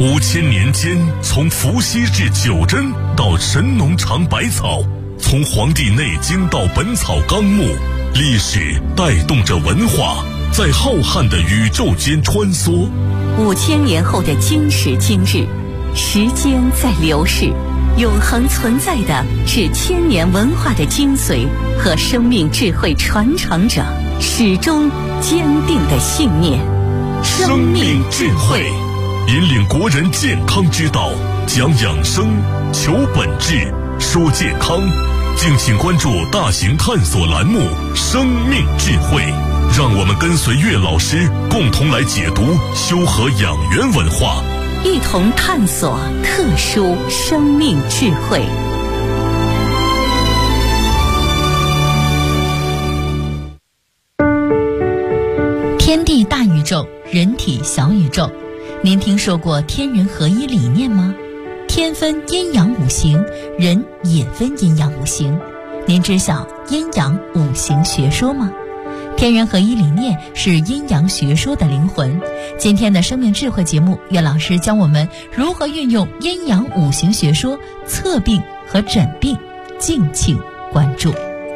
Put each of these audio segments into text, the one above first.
5000年间，从伏羲至九真到神农尝百草，从《黄帝内经》到《本草纲目》，历史带动着文化，在浩瀚的宇宙间穿梭。 5000年后的今时今日，时间在流逝，永恒存在的是千年文化的精髓和生命智慧传承者始终坚定的信念。 生命智慧引领国人健康之道，讲养生，求本质，说健康。敬请关注大型探索栏目《生命智慧》，让我们跟随岳老师共同来解读修和养元文化， 一同探索特殊生命智慧。 天地大宇宙，人体小宇宙。您听说过天人合一理念吗？天分阴阳五行，人也分阴阳五行。您知晓阴阳五行学说吗？天人合一理念是阴阳学说的灵魂。今天的生命智慧节目，岳老师教我们如何运用阴阳五行学说测病和诊病，敬请关注。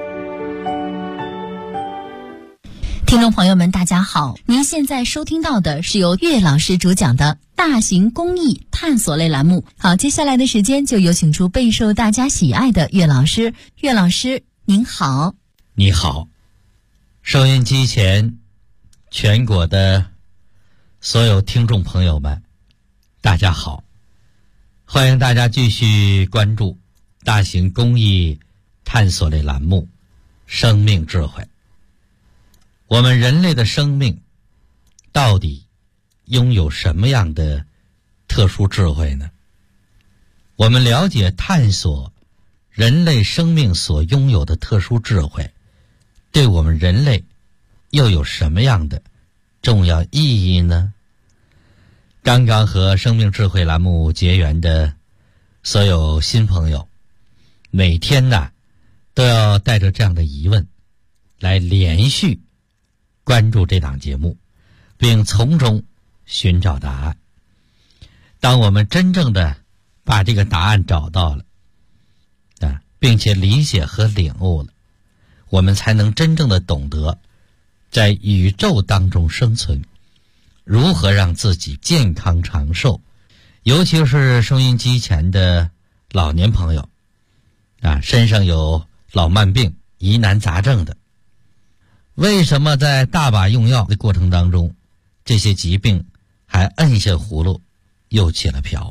听众朋友们大家好，您现在收听到的是由岳老师主讲的大型公益探索类栏目。好，接下来的时间就有请出备受大家喜爱的岳老师。岳老师您好。 你好，收音机前全国的所有听众朋友们大家好，欢迎大家继续关注大型公益探索类栏目生命智慧。我们人类的生命到底拥有什么样的特殊智慧呢？我们了解探索人类生命所拥有的特殊智慧，对我们人类又有什么样的重要意义呢？刚刚和生命智慧栏目结缘的所有新朋友，每天呢都要带着这样的疑问来连续关注这档节目，并从中寻找答案。当我们真正的把这个答案找到了并且理解和领悟了，我们才能真正的懂得在宇宙当中生存，如何让自己健康长寿。尤其是收音机前的老年朋友身上有老慢病、疑难杂症的，为什么在大把用药的过程当中，这些疾病还摁下葫芦又起了瓢？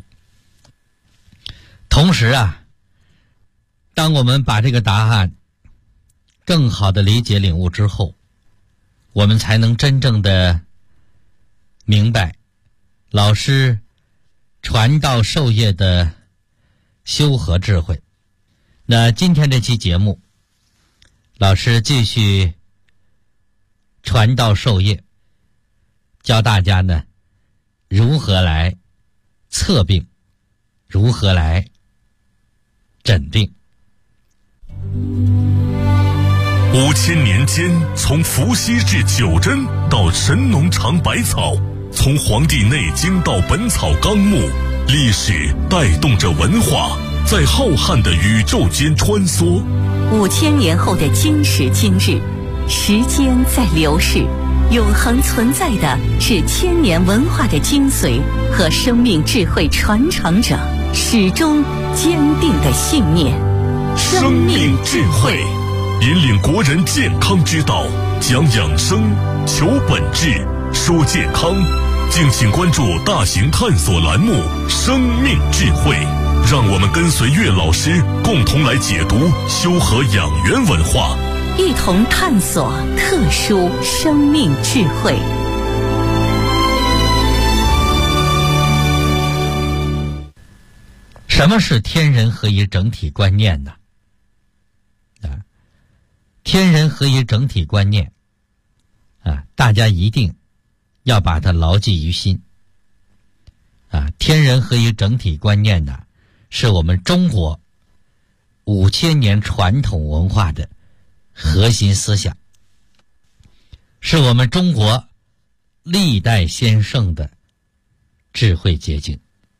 同时当我们把这个答案更好的理解领悟之后，我们才能真正的明白老师传道授业的修和智慧。那今天这期节目，老师继续传道授业，教大家呢如何来测病，如何来诊病。 5000年间，从伏羲至九真到神农尝百草，从《黄帝内经》到《本草纲目》，历史带动着文化，在浩瀚的宇宙间穿梭。 5000年后的今时今日，时间在流逝，永恒存在的是千年文化的精髓和生命智慧传承者始终坚定的信念。 生命智慧引领国人健康之道，讲养生，求本质，说健康。敬请关注大型探索栏目《生命智慧》，让我们跟随岳老师共同来解读修和养元文化， 一同探索特殊生命智慧。 什么是天人合一整体观念呢？天人合一整体观念大家一定要把它牢记于心天人合一整体观念呢，是我们中国5000年传统文化的核心思想，是我们中国历代先圣的智慧结晶。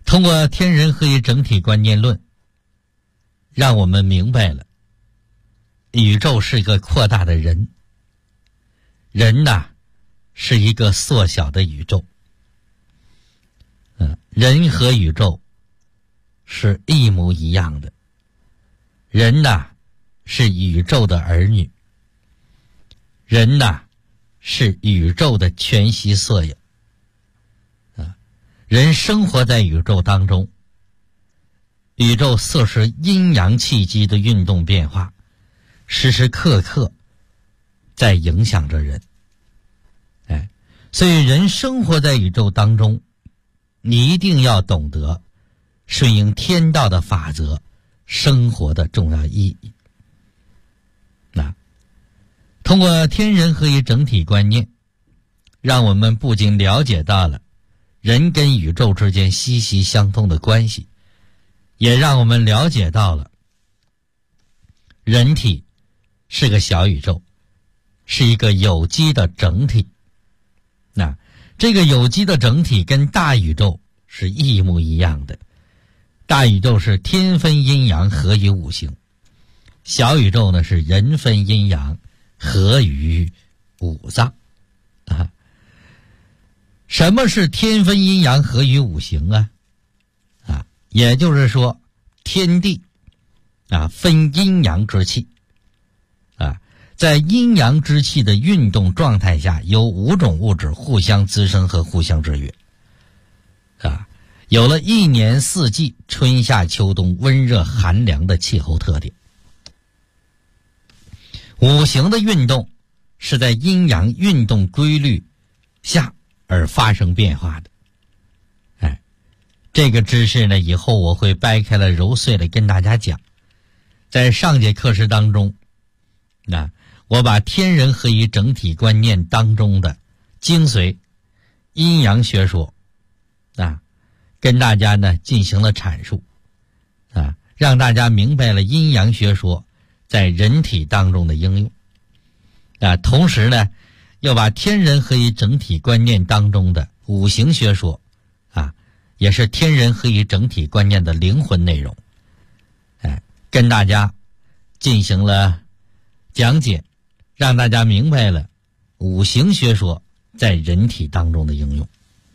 通过天人合一整体观念论，让我们明白了宇宙是一个扩大的人，人呐是一个缩小的宇宙。人和宇宙是一模一样的，人呐是宇宙的儿女，人呐是宇宙的全息缩影。人生活在宇宙当中，宇宙色是阴阳气机的运动变化，时时刻刻在影响着人。所以人生活在宇宙当中，你一定要懂得顺应天道的法则，生活的重要意义。通过天人合一整体观念，让我们不仅了解到了人跟宇宙之间息息相通的关系，也让我们了解到了人体是个小宇宙，是一个有机的整体。这个有机的整体跟大宇宙是一模一样的，大宇宙是天分阴阳合于五行，小宇宙呢是人分阴阳合于五脏。什么是天分阴阳合于五行啊？也就是说天地分阴阳之气，在阴阳之气的运动状态下，有5种物质互相滋生和互相制约，有了一年四季春夏秋冬温热寒凉的气候特点。五行的运动是在阴阳运动规律下而发生变化的。这个知识呢，以后我会掰开了揉碎了跟大家讲。在上节课时当中，我把天人合一整体观念当中的精髓阴阳学说跟大家呢进行了阐述，让大家明白了阴阳学说在人体当中的应用。同时呢，又把天人合一整体观念当中的五行学说也是天人合一整体观念的灵魂内容，跟大家进行了讲解，让大家明白了五行学说在人体当中的应用。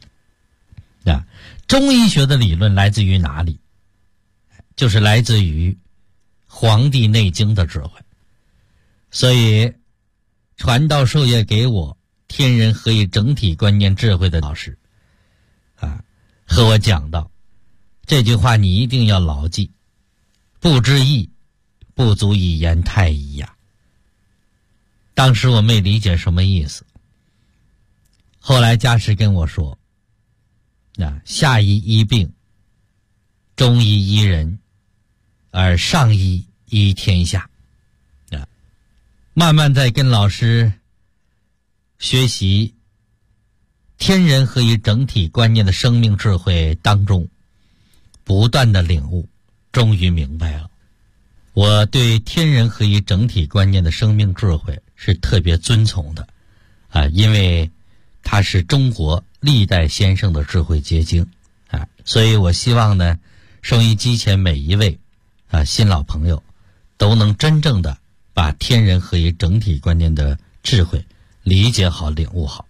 中医学的理论来自于哪里？就是来自于《黄帝内经》的智慧。所以传道授业给我天人合一整体观念智慧的老师和我讲到这句话，你一定要牢记，不知义不足以言太医呀。当时我没理解什么意思，后来家师跟我说，下医医病，中医医人，而上医医天下。慢慢在跟老师学习天人合一整体观念的生命智慧当中，不断的领悟，终于明白了。我对天人合一整体观念的生命智慧是特别尊崇的因为它是中国历代先生的智慧结晶所以我希望呢，收音机前每一位新老朋友都能真正的把天人合一整体观念的智慧理解好、领悟好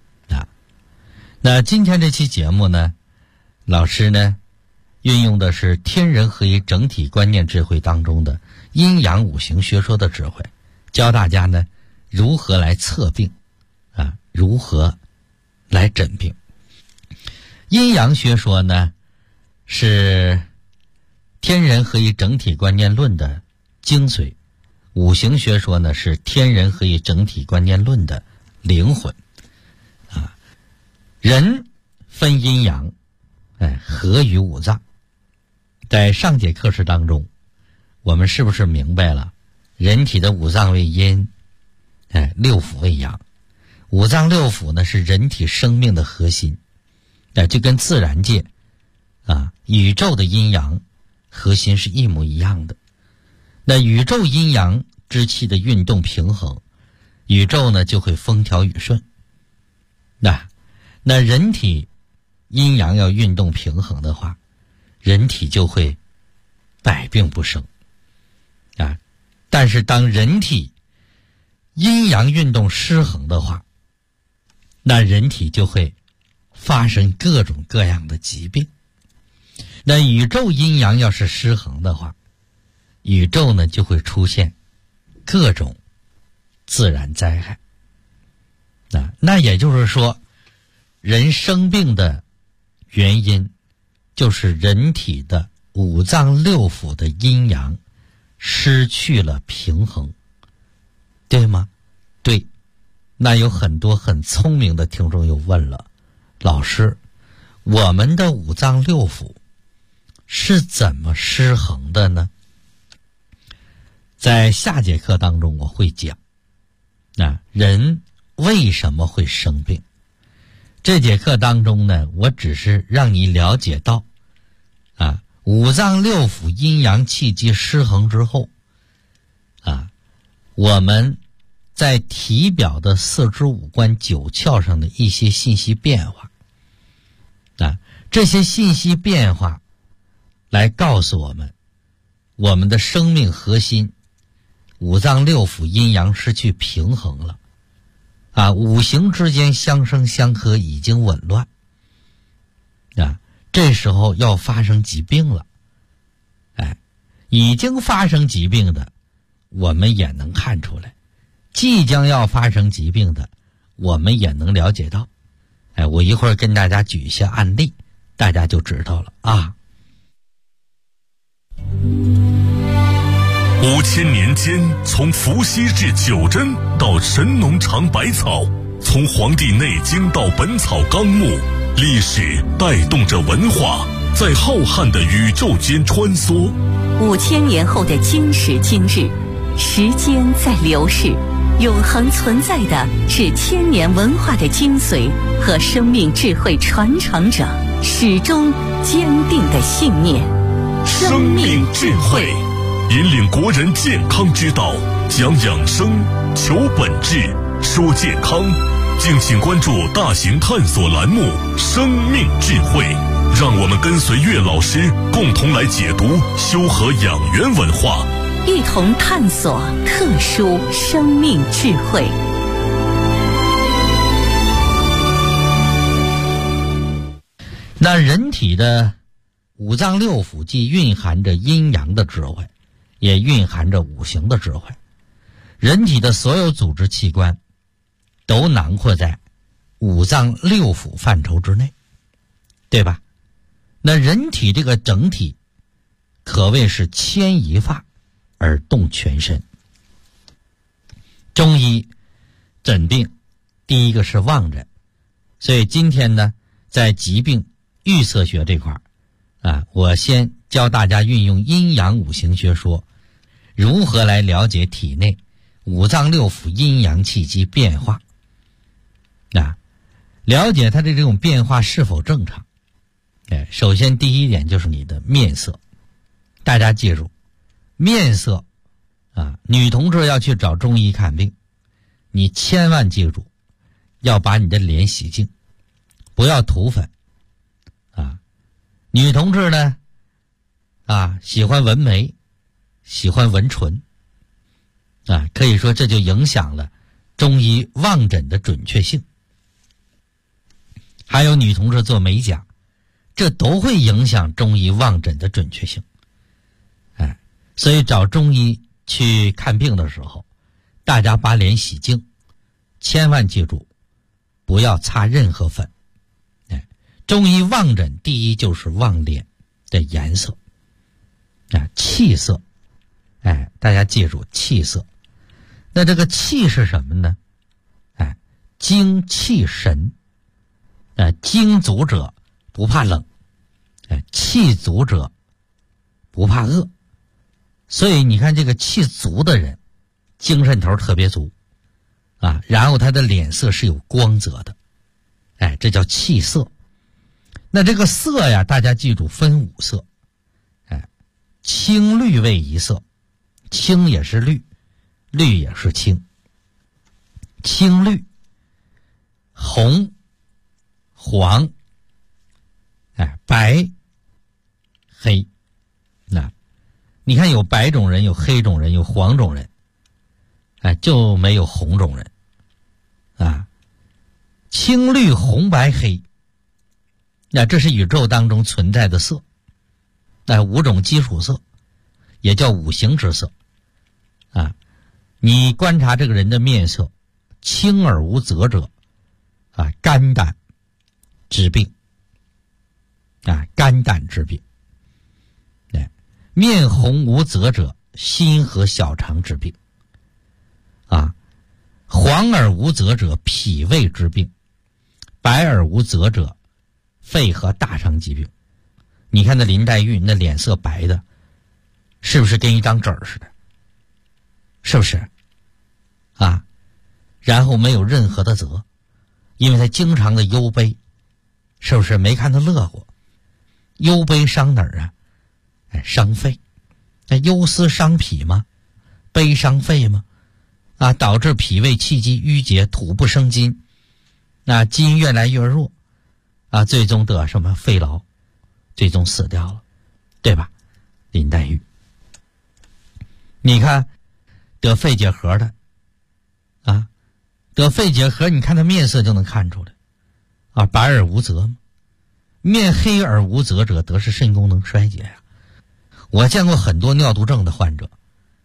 那今天这期节目呢，老师呢运用的是天人合一整体观念智慧当中的阴阳五行学说的智慧，教大家呢如何来测病如何来诊病。阴阳学说呢是天人合一整体观念论的精髓，五行学说呢是天人合一整体观念论的灵魂人分阴阳合于五脏。在上节课时当中，我们是不是明白了人体的五脏为阴六腑为阳？五脏六腑呢是人体生命的核心就跟自然界宇宙的阴阳核心是一模一样的。那宇宙阴阳之气的运动平衡，宇宙呢就会风调雨顺。那人体阴阳要运动平衡的话， 人体就会百病不生啊。但是当人体阴阳运动失衡的话，那人体就会发生各种各样的疾病。那宇宙阴阳要是失衡的话，宇宙呢就会出现各种自然灾害。那也就是说，人生病的原因就是人体的五脏六腑的阴阳失去了平衡，对吗？对。那有很多很聪明的听众又问了，老师，我们的五脏六腑是怎么失衡的呢？在下节课当中我会讲，人为什么会生病。这节课当中呢，我只是让你了解到五脏六腑阴阳气机失衡之后我们在体表的四肢五官九窍上的一些信息变化这些信息变化来告诉我们，我们的生命核心五脏六腑阴阳失去平衡了五行之间相生相克已经紊乱这时候要发生疾病了。已经发生疾病的我们也能看出来，即将要发生疾病的我们也能了解到。我一会儿跟大家举一些案例，大家就知道了 5000年间，从伏羲至九针到神农尝百草，从《黄帝内经》到《本草纲目》，历史带动着文化在浩瀚的宇宙间穿梭。 5000年后的今时今日，时间在流逝，永恒存在的是千年文化的精髓和生命智慧传承者始终坚定的信念。 生命智慧引领国人健康之道，讲养生，求本质，说健康。敬请关注大型探索栏目《生命智慧》，让我们跟随岳老师共同来解读修和养元文化， 一同探索特殊生命智慧。 那人体的五脏六腑既蕴含着阴阳的智慧，也蕴含着五行的智慧。人体的所有组织器官都囊括在五脏六腑范畴之内，对吧？那人体这个整体可谓是牵一发而动全身。中医诊病第一个是望诊，所以今天呢，在疾病预测学这块我先教大家运用阴阳五行学说，如何来了解体内五脏六腑阴阳气机变化了解它的这种变化是否正常。首先第一点就是你的面色，大家记住，面色女同志要去找中医看病，你千万记住要把你的脸洗净，不要涂粉女同志呢喜欢纹眉，喜欢纹唇可以说这就影响了中医望诊的准确性。还有女同志做美甲，这都会影响中医望诊的准确性。所以找中医去看病的时候，大家把脸洗净，千万记住不要擦任何粉。中医望诊第一就是望脸的颜色气色。大家记住气色。那这个气是什么呢？精气神。精足者不怕冷，气足者不怕饿。所以你看这个气足的人精神头特别足然后他的脸色是有光泽的，这叫气色。那这个色呀，大家记住分五色，青绿为一色，青也是绿，绿也是青。青绿、红、黄、白、 黑。那你看有白种人，有黑种人，有黄种人，就没有红种人啊。青绿红白黑，那这是宇宙当中存在的色，五种基础色，也叫五行之色啊。你观察这个人的面色，青而无泽者肝胆之病肝胆之病。面红无泽者，心和小肠之病黄而无泽者，脾胃之病；白而无泽者，肺和大肠疾病。你看那林黛玉那脸色白的，是不是跟一张纸似的？是不是然后没有任何的泽，因为他经常的忧悲，是不是没看他乐过？忧悲伤哪儿伤肺。那忧思伤脾吗？悲伤肺吗？导致脾胃气机郁结，土不生金，筋越来越弱最终得什么肺痨，最终死掉了，对吧？林黛玉，你看得肺结核的得肺结核，你看他面色就能看出来白而无泽吗？面黑而无泽者，得是肾功能衰竭呀。我见过很多尿毒症的患者，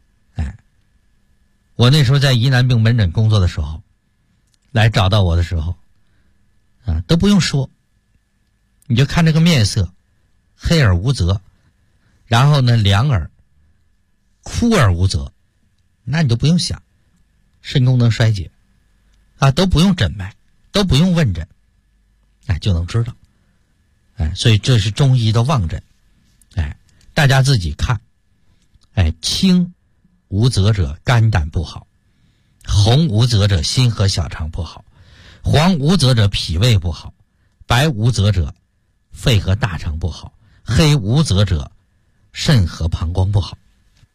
我那时候在疑难病门诊工作的时候，来找到我的时候都不用说，你就看这个面色，黑而无泽，然后呢凉而枯而无泽，那你就不用想，肾功能衰竭都不用诊脉，都不用问诊就能知道所以这是中医的望诊大家自己看青无泽者肝胆不好，红无泽者心和小肠不好，黄无泽者脾胃不好，白无泽者肺和大肠不好，黑无泽者肾和膀胱不好。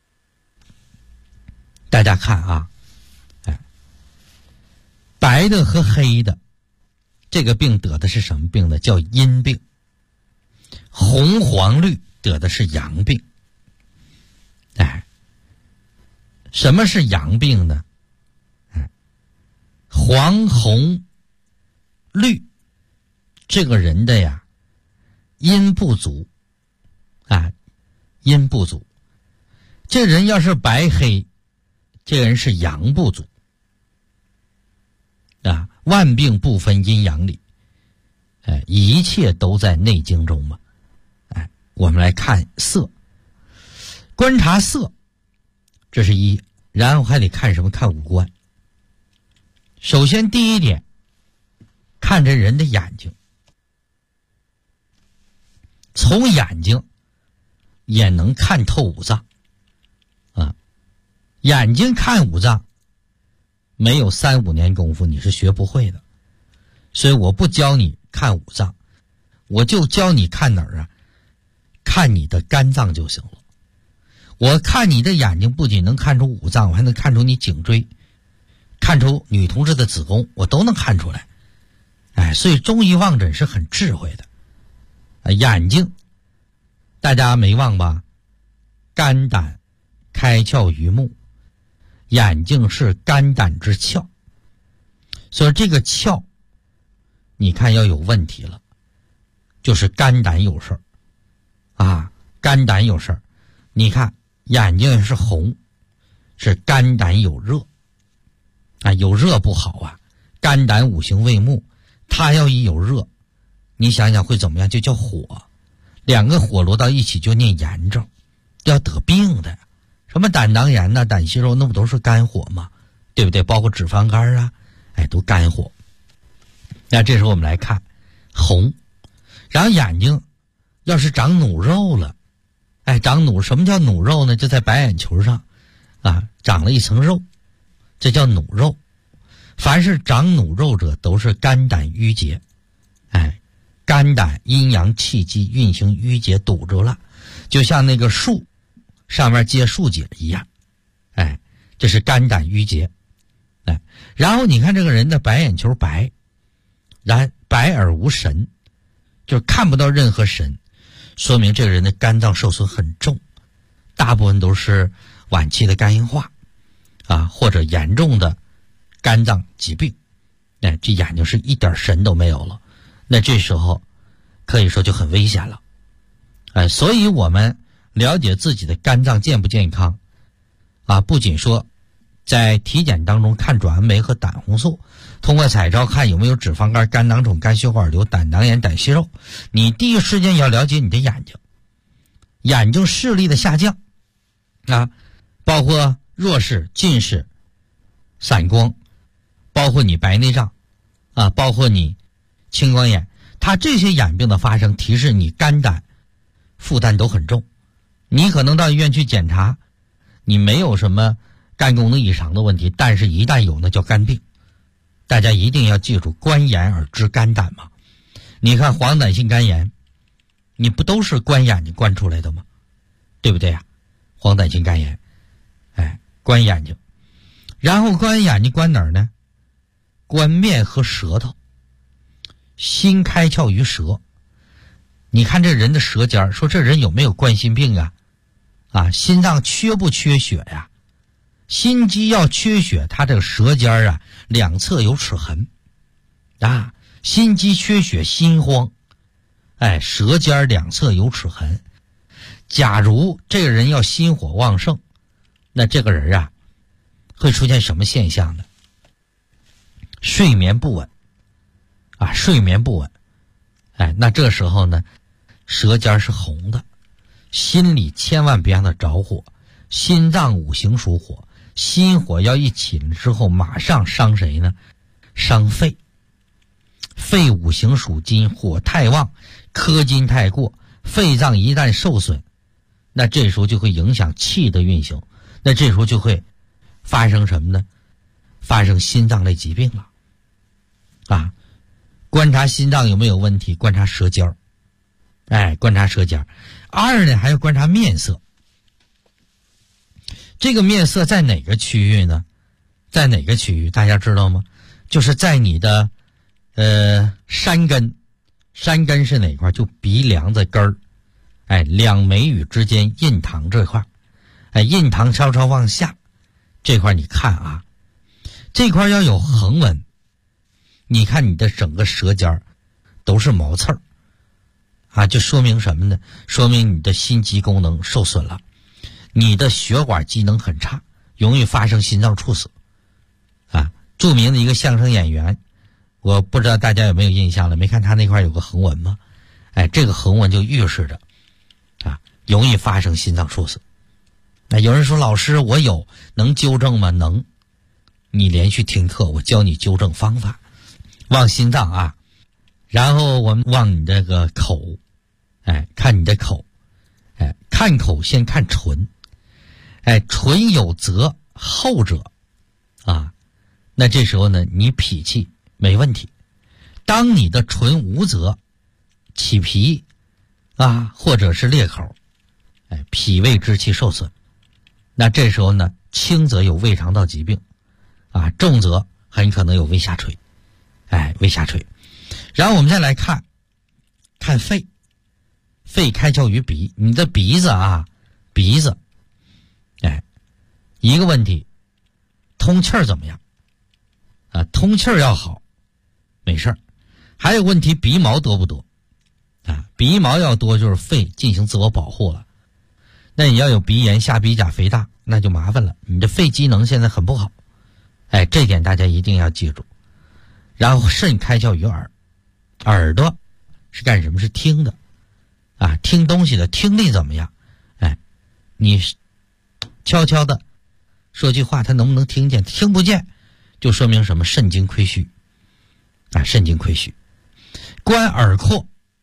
大家看白的和黑的这个病得的是什么病呢？叫阴病。红黄绿得的是阳病。什么是阳病呢？黄红绿这个人的阴不足阴不足。这人要是白黑，这人是阳不足万病不分阴阳里一切都在内经中嘛。我们来看色，观察色，这是一，然后还得看什么？看五官。首先第一点，看这人的眼睛，从眼睛也能看透五脏眼睛看五脏没有3-5年功夫你是学不会的。所以我不教你看五脏，我就教你看哪儿看你的肝脏就行了。我看你的眼睛不仅能看出五脏，我还能看出你颈椎，看出女同志的子宫，我都能看出来所以中医望诊是很智慧的眼睛大家没忘吧？肝胆开窍于目，眼睛是肝胆之窍，所以这个窍你看要有问题了，就是肝胆有事肝胆有事儿。你看眼睛是红，是肝胆有热有热不好肝胆五行为木，它要一有热，你想想会怎么样？就叫火，两个火落到一起就念炎症，要得病的。什么胆囊炎胆息肉，那不都是肝火吗？对不对？包括脂肪肝都肝火。那这时候我们来看红，然后眼睛要是长努肉了长努，什么叫努肉呢？就在白眼球上长了一层肉，这叫努肉。凡是长努肉者都是肝胆郁结肝胆阴阳气机运行郁结堵住了，就像那个树上面结树结一样这是肝胆郁结然后你看这个人的白眼球白，然白而无神，就是看不到任何神。 说明这个人的肝脏受损很重，大部分都是晚期的肝硬化或者严重的肝脏疾病，这眼睛是一点神都没有了，那这时候可以说就很危险了。所以我们了解自己的肝脏健不健康不仅说在体检当中看转氨酶和胆红素，通过彩超看有没有脂肪肝、肝囊肿、肝血管瘤、胆囊炎、胆息肉，你第一时间要了解你的眼睛，眼睛视力的下降包括弱视、近视、散光，包括你白内障包括你青光眼，它这些眼病的发生提示你肝胆负担都很重。你可能到医院去检查，你没有什么肝功能异常的问题，但是一旦有那叫肝病。大家一定要记住，观眼而知肝胆嘛。你看黄疸性肝炎，你不都是观眼睛观出来的吗？对不对黄疸性肝炎观眼睛，然后观眼睛观哪儿呢？观面和舌头。心开窍于舌，你看这人的舌尖，说这人有没有冠心病心脏缺不缺血呀？心肌要缺血，他这个舌尖两侧有齿痕心肌缺血心慌，舌尖两侧有齿痕。假如这个人要心火旺盛，那这个人会出现什么现象呢？睡眠不稳睡眠不稳那这时候呢，舌尖是红的，心里千万别让它着火。心脏五行属火，心火要一起了之后，马上伤谁呢？伤肺。肺五行属金，火太旺，克金太过，肺脏一旦受损，那这时候就会影响气的运行，那这时候就会发生什么呢？发生心脏类疾病了观察心脏有没有问题，观察舌尖观察舌尖。二呢，还要观察面色。这个面色在哪个区域呢？在哪个区域大家知道吗？就是在你的山根。山根是哪块？就鼻梁子根儿两眉宇之间印堂这块印堂稍稍往下这块，你看这块要有横纹，你看你的整个舌尖都是毛刺就说明什么呢？说明你的心肌功能受损了，你的血管机能很差，容易发生心脏猝死著名的一个相声演员，我不知道大家有没有印象了，没看他那块有个横纹吗？这个横纹就预示着容易发生心脏猝死。有人说老师我有，能纠正吗？能，你连续听课我教你纠正方法。望心脏然后我们望你这个口看你的口看口先看唇唇有泽后者那这时候呢你脾气没问题。当你的唇无泽起皮或者是裂口脾胃之气受损，那这时候呢轻则有胃肠道疾病重则很可能有胃下垂胃下垂。然后我们再来看肺。肺开窍于鼻，你的鼻子鼻子一个问题，通气儿怎么样通气儿要好没事儿。还有问题，鼻毛多不多鼻毛要多就是肺进行自我保护了，那你要有鼻炎、下鼻甲肥大，那就麻烦了，你的肺机能现在很不好这点大家一定要记住。然后肾开窍于耳，耳朵是干什么？是听的听东西的，听力怎么样你悄悄的说句话，他能不能听见？听不见就说明什么？肾精亏虚肾精亏虚。观耳廓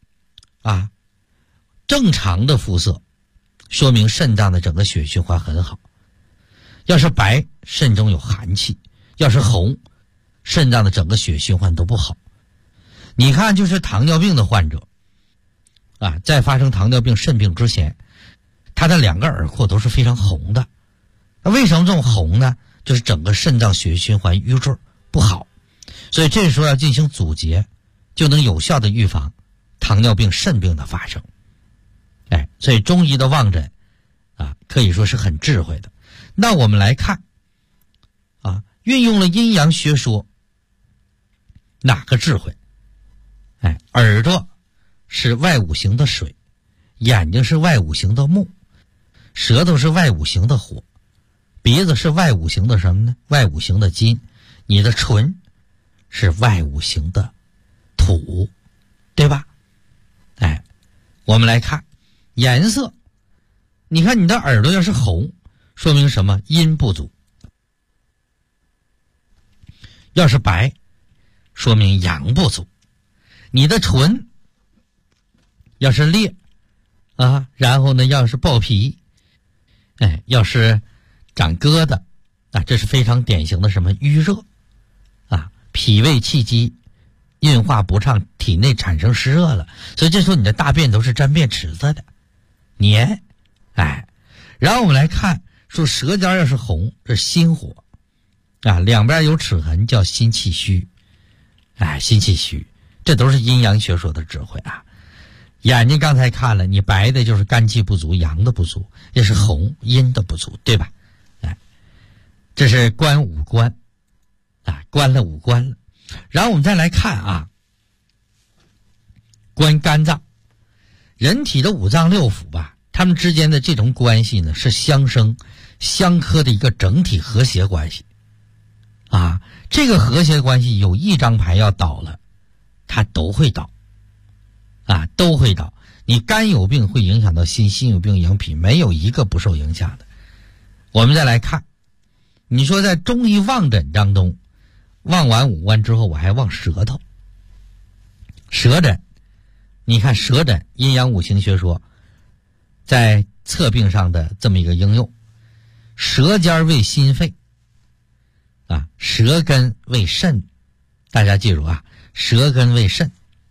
正常的肤色说明肾脏的整个血循环很好，要是白肾中有寒气，要是红肾脏的整个血循环都不好。你看就是糖尿病的患者在发生糖尿病肾病之前，他的两个耳廓都是非常红的。那为什么这种红呢？就是整个肾脏血液循环瘀滞不好，所以这时候要进行阻截，就能有效的预防糖尿病肾病的发生所以中医的望诊可以说是很智慧的。那我们来看运用了阴阳学说哪个智慧？耳朵是外五行的水，眼睛是外五行的木，舌头是外五行的火，鼻子是外五行的什么呢？外五行的金，你的唇是外五行的土，对吧？我们来看颜色，你看你的耳朵要是红，说明什么？阴不足。要是白，说明阳不足。你的唇要是裂然后呢要是爆皮，要是长疙瘩，这是非常典型的什么？淤热脾胃气机运化不畅，体内产生湿热了，所以这时候你的大便都是沾便池子的黏。然后我们来看说舌尖要是红，是心火两边有齿痕叫心气虚。心气虚，这都是阴阳学说的智慧眼睛刚才看了，你白的就是肝气不足，阳的不足，也是红阴的不足，对吧？这是观五官观了五官了。然后我们再来看观肝脏。人体的五脏六腑它们之间的这种关系呢，是相生相克的一个整体和谐关系这个和谐关系有一张牌要倒了，它都会倒都会倒。你肝有病会影响到心，心有病影响脾，没有一个不受影响的。我们再来看，你说在中医望诊当中，望完五官之后我还望舌头。舌诊，你看舌诊阴阳五行学说在测病上的这么一个应用。舌尖为心肺舌根为肾，大家记住舌根为肾。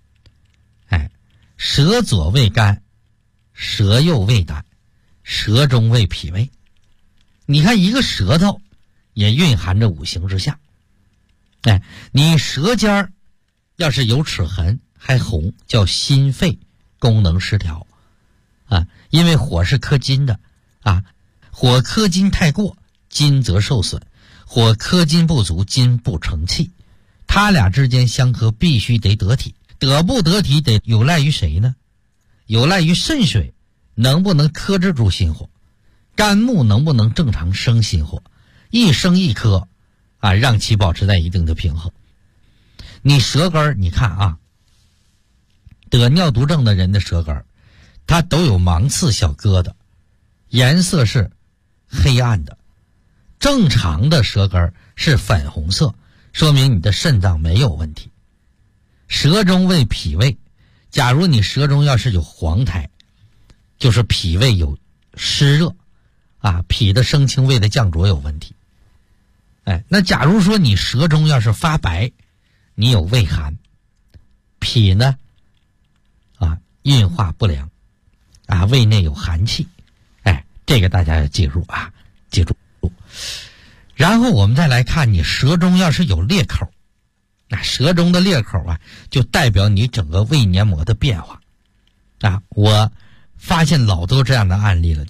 舌左为肝，舌右为胆，舌中为脾胃。你看一个舌头也蕴含着五行之象。你舌尖要是有齿痕还红，叫心肺功能失调因为火是克金的火克金太过，金则受损；火克金不足，金不成气。他俩之间相克必须得得体，得不得体得有赖于谁呢？有赖于肾水能不能克制住心火，肝木能不能正常生心火，一生一克让其保持在一定的平衡。你舌根你看得尿毒症的人的舌根它都有芒刺小疙瘩，颜色是黑暗的。正常的舌根是粉红色，说明你的肾脏没有问题。舌中为脾胃，假如你舌中要是有黄苔，就是脾胃有湿热脾的升清，胃的降浊有问题。那假如说你舌中要是发白，你有胃寒，脾呢运化不良胃内有寒气。这个大家要记住记住。然后我们再来看，你舌中要是有裂口，舌中的裂口就代表你整个胃黏膜的变化我发现老多这样的案例了，